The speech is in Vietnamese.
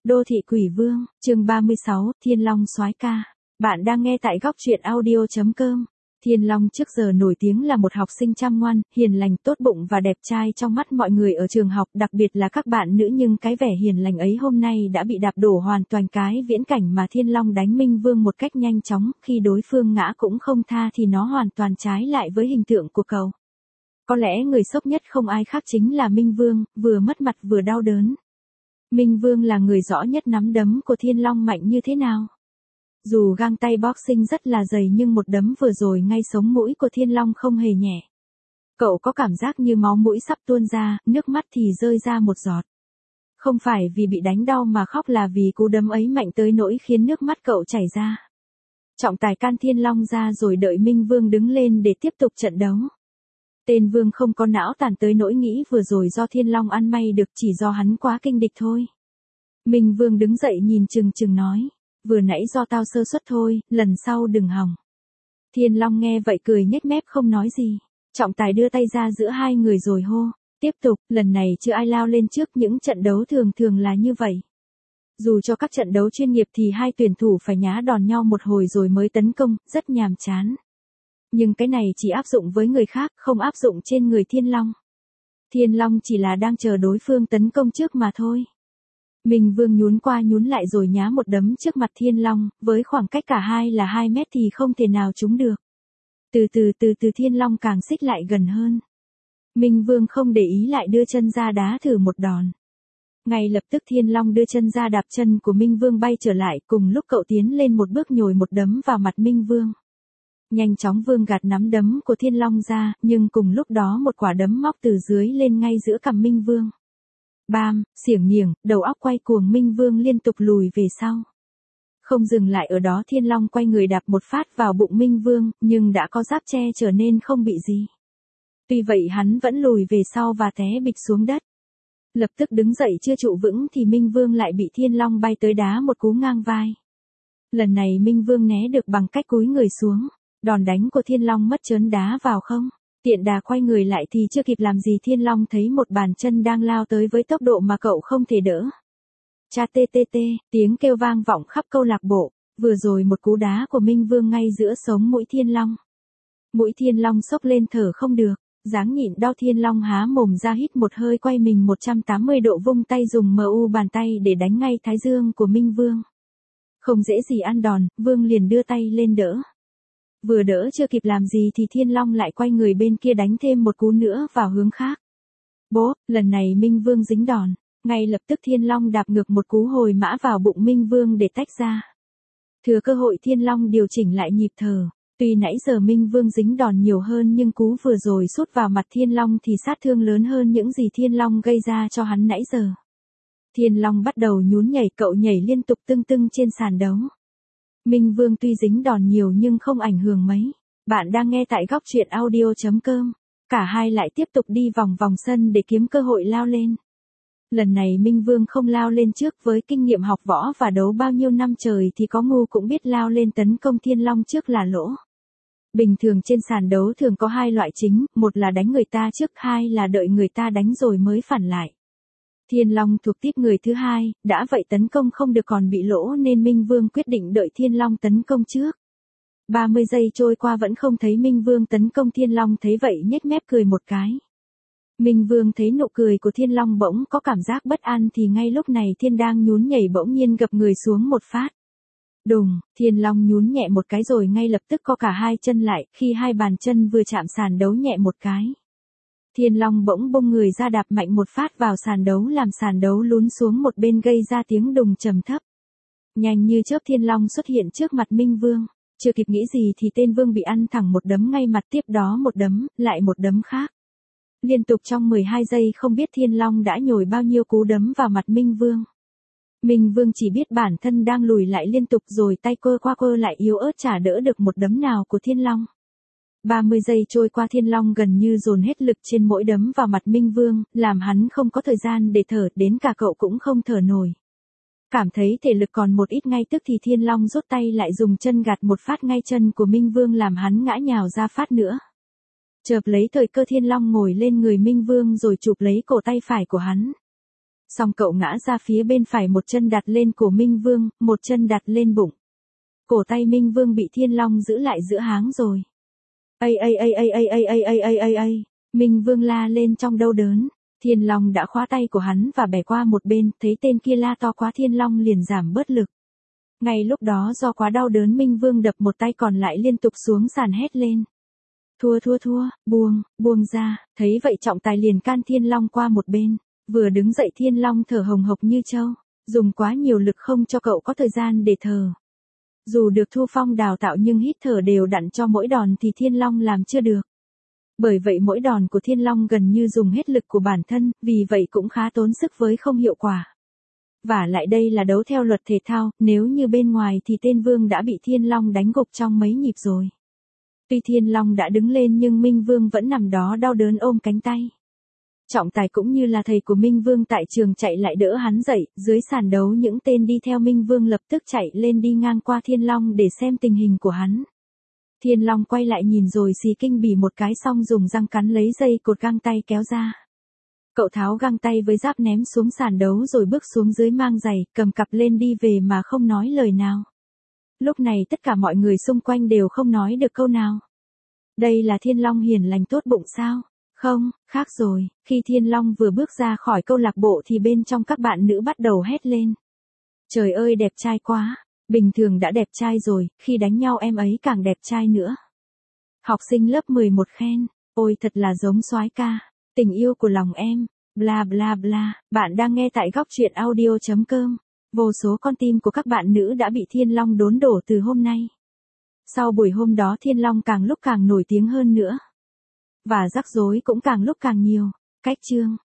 Đô thị quỷ vương, chương 36, Thiên Long soái ca. Bạn đang nghe tại góc truyện audio.com. Thiên Long trước giờ nổi tiếng là một học sinh chăm ngoan, hiền lành, tốt bụng và đẹp trai trong mắt mọi người ở trường học, đặc biệt là các bạn nữ, nhưng cái vẻ hiền lành ấy hôm nay đã bị đạp đổ hoàn toàn. Cái viễn cảnh mà Thiên Long đánh Minh Vương một cách nhanh chóng, khi đối phương ngã cũng không tha thì nó hoàn toàn trái lại với hình tượng của cậu. Có lẽ người sốc nhất không ai khác chính là Minh Vương, vừa mất mặt vừa đau đớn. Minh Vương là người rõ nhất nắm đấm của Thiên Long mạnh như thế nào. Dù găng tay boxing rất là dày nhưng một đấm vừa rồi ngay sống mũi của Thiên Long không hề nhẹ. Cậu có cảm giác như máu mũi sắp tuôn ra, nước mắt thì rơi ra một giọt. Không phải vì bị đánh đau mà khóc, là vì cú đấm ấy mạnh tới nỗi khiến nước mắt cậu chảy ra. Trọng tài can Thiên Long ra rồi đợi Minh Vương đứng lên để tiếp tục trận đấu. Tên Vương không có não tàn tới nỗi nghĩ vừa rồi do Thiên Long ăn may được, chỉ do hắn quá kinh địch thôi. Minh Vương đứng dậy nhìn chừng chừng nói, vừa nãy do tao sơ suất thôi, lần sau đừng hòng. Thiên Long nghe vậy cười nhếch mép không nói gì. Trọng tài đưa tay ra giữa hai người rồi hô, tiếp tục, lần này chưa ai lao lên trước, những trận đấu thường là như vậy. Dù cho các trận đấu chuyên nghiệp thì hai tuyển thủ phải nhá đòn nhau một hồi rồi mới tấn công, rất nhàm chán. Nhưng cái này chỉ áp dụng với người khác, không áp dụng trên người Thiên Long. Thiên Long chỉ là đang chờ đối phương tấn công trước mà thôi. Minh Vương nhún qua nhún lại rồi nhá một đấm trước mặt Thiên Long, với khoảng cách cả hai là 2 mét thì không thể nào trúng được. Từ từ Thiên Long càng xích lại gần hơn. Minh Vương không để ý lại đưa chân ra đá thử một đòn. Ngay lập tức Thiên Long đưa chân ra đạp chân của Minh Vương bay trở lại, cùng lúc cậu tiến lên một bước nhồi một đấm vào mặt Minh Vương. Nhanh chóng Vương gạt nắm đấm của Thiên Long ra, nhưng cùng lúc đó một quả đấm móc từ dưới lên ngay giữa cằm Minh Vương. Bam, xiểng nghiểng, đầu óc quay cuồng, Minh Vương liên tục lùi về sau. Không dừng lại ở đó, Thiên Long quay người đạp một phát vào bụng Minh Vương, nhưng đã có giáp che trở nên không bị gì. Tuy vậy hắn vẫn lùi về sau và té bịch xuống đất. Lập tức đứng dậy chưa trụ vững thì Minh Vương lại bị Thiên Long bay tới đá một cú ngang vai. Lần này Minh Vương né được bằng cách cúi người xuống. Đòn đánh của Thiên Long mất chớn đá vào không. Tiện đà quay người lại thì chưa kịp làm gì Thiên Long thấy một bàn chân đang lao tới với tốc độ mà cậu không thể đỡ. Cha tê tê tê, tiếng kêu vang vọng khắp câu lạc bộ. Vừa rồi một cú đá của Minh Vương ngay giữa sống mũi Thiên Long. Mũi Thiên Long sốc lên thở không được. Dáng nhịn đau Thiên Long há mồm ra hít một hơi, quay mình 180 độ vung tay dùng mu bàn tay để đánh ngay thái dương của Minh Vương. Không dễ gì ăn đòn, Vương liền đưa tay lên đỡ. Vừa đỡ chưa kịp làm gì thì Thiên Long lại quay người bên kia đánh thêm một cú nữa vào hướng khác. Bố, lần này Minh Vương dính đòn. Ngay lập tức Thiên Long đạp ngược một cú hồi mã vào bụng Minh Vương để tách ra. Thừa cơ hội Thiên Long điều chỉnh lại nhịp thở. Tuy nãy giờ Minh Vương dính đòn nhiều hơn nhưng cú vừa rồi sút vào mặt Thiên Long thì sát thương lớn hơn những gì Thiên Long gây ra cho hắn nãy giờ. Thiên Long bắt đầu nhún nhảy, cậu nhảy liên tục tưng trên sàn đấu. Minh Vương tuy dính đòn nhiều nhưng không ảnh hưởng mấy. Bạn đang nghe tại góc truyện audio.com. Cả hai lại tiếp tục đi vòng sân để kiếm cơ hội lao lên. Lần này Minh Vương không lao lên trước, với kinh nghiệm học võ và đấu bao nhiêu năm trời thì có ngu cũng biết lao lên tấn công Thiên Long trước là lỗ. Bình thường trên sàn đấu thường có hai loại chính, một là đánh người ta trước, hai là đợi người ta đánh rồi mới phản lại. Thiên Long thuộc tiếp người thứ hai, đã vậy tấn công không được còn bị lỗ nên Minh Vương quyết định đợi Thiên Long tấn công trước. 30 giây trôi qua vẫn không thấy Minh Vương tấn công. Thiên Long thấy vậy nhếch mép cười một cái. Minh Vương thấy nụ cười của Thiên Long bỗng có cảm giác bất an thì ngay lúc này Thiên đang nhún nhảy bỗng nhiên gập người xuống một phát. Đùng, Thiên Long nhún nhẹ một cái rồi ngay lập tức co cả hai chân lại, khi hai bàn chân vừa chạm sàn đấu nhẹ một cái. Thiên Long bỗng bung người ra đạp mạnh một phát vào sàn đấu làm sàn đấu lún xuống một bên gây ra tiếng đùng trầm thấp. Nhanh như chớp Thiên Long xuất hiện trước mặt Minh Vương. Chưa kịp nghĩ gì thì tên Vương bị ăn thẳng một đấm ngay mặt, tiếp đó một đấm, lại một đấm khác. Liên tục trong 12 giây không biết Thiên Long đã nhồi bao nhiêu cú đấm vào mặt Minh Vương. Minh Vương chỉ biết bản thân đang lùi lại liên tục rồi tay quơ qua quơ lại yếu ớt chả đỡ được một đấm nào của Thiên Long. 30 giây trôi qua Thiên Long gần như dồn hết lực trên mỗi đấm vào mặt Minh Vương, làm hắn không có thời gian để thở, đến cả cậu cũng không thở nổi. Cảm thấy thể lực còn một ít ngay tức thì Thiên Long rút tay lại dùng chân gạt một phát ngay chân của Minh Vương làm hắn ngã nhào ra phát nữa. Chợp lấy thời cơ Thiên Long ngồi lên người Minh Vương rồi chụp lấy cổ tay phải của hắn. Xong cậu ngã ra phía bên phải, một chân đặt lên cổ Minh Vương, một chân đặt lên bụng. Cổ tay Minh Vương bị Thiên Long giữ lại giữa háng rồi. Ây ây ây ây ây ây ây ây ây ây ây. Minh Vương la lên trong đau đớn. Thiên Long đã khóa tay của hắn và bẻ qua một bên, thấy tên kia la to quá Thiên Long liền giảm bớt lực. Ngay lúc đó do quá đau đớn Minh Vương đập một tay còn lại liên tục xuống sàn hét lên. Thua, buông ra, thấy vậy trọng tài liền can Thiên Long qua một bên. Vừa đứng dậy Thiên Long thở hồng hộc như trâu, dùng quá nhiều lực không cho cậu có thời gian để thở. Dù được Thu Phong đào tạo nhưng hít thở đều đặn cho mỗi đòn thì Thiên Long làm chưa được. Bởi vậy mỗi đòn của Thiên Long gần như dùng hết lực của bản thân, vì vậy cũng khá tốn sức với không hiệu quả. Và lại đây là đấu theo luật thể thao, nếu như bên ngoài thì tên Vương đã bị Thiên Long đánh gục trong mấy nhịp rồi. Tuy Thiên Long đã đứng lên nhưng Minh Vương vẫn nằm đó đau đớn ôm cánh tay. Trọng tài cũng như là thầy của Minh Vương tại trường chạy lại đỡ hắn dậy, dưới sàn đấu những tên đi theo Minh Vương lập tức chạy lên đi ngang qua Thiên Long để xem tình hình của hắn. Thiên Long quay lại nhìn rồi xì kinh bỉ một cái xong dùng răng cắn lấy dây cột găng tay kéo ra. Cậu tháo găng tay với giáp ném xuống sàn đấu rồi bước xuống dưới mang giày, cầm cặp lên đi về mà không nói lời nào. Lúc này tất cả mọi người xung quanh đều không nói được câu nào. Đây là Thiên Long hiền lành tốt bụng sao? Không, khác rồi, khi Thiên Long vừa bước ra khỏi câu lạc bộ thì bên trong các bạn nữ bắt đầu hét lên. Trời ơi đẹp trai quá, bình thường đã đẹp trai rồi, khi đánh nhau em ấy càng đẹp trai nữa. Học sinh lớp 11 khen, ôi thật là giống soái ca, tình yêu của lòng em, bla bla bla, bạn đang nghe tại góc truyện audio.com. Vô số con tim của các bạn nữ đã bị Thiên Long đốn đổ từ hôm nay. Sau buổi hôm đó Thiên Long càng lúc càng nổi tiếng hơn nữa. Và rắc rối cũng càng lúc càng nhiều. Cách chương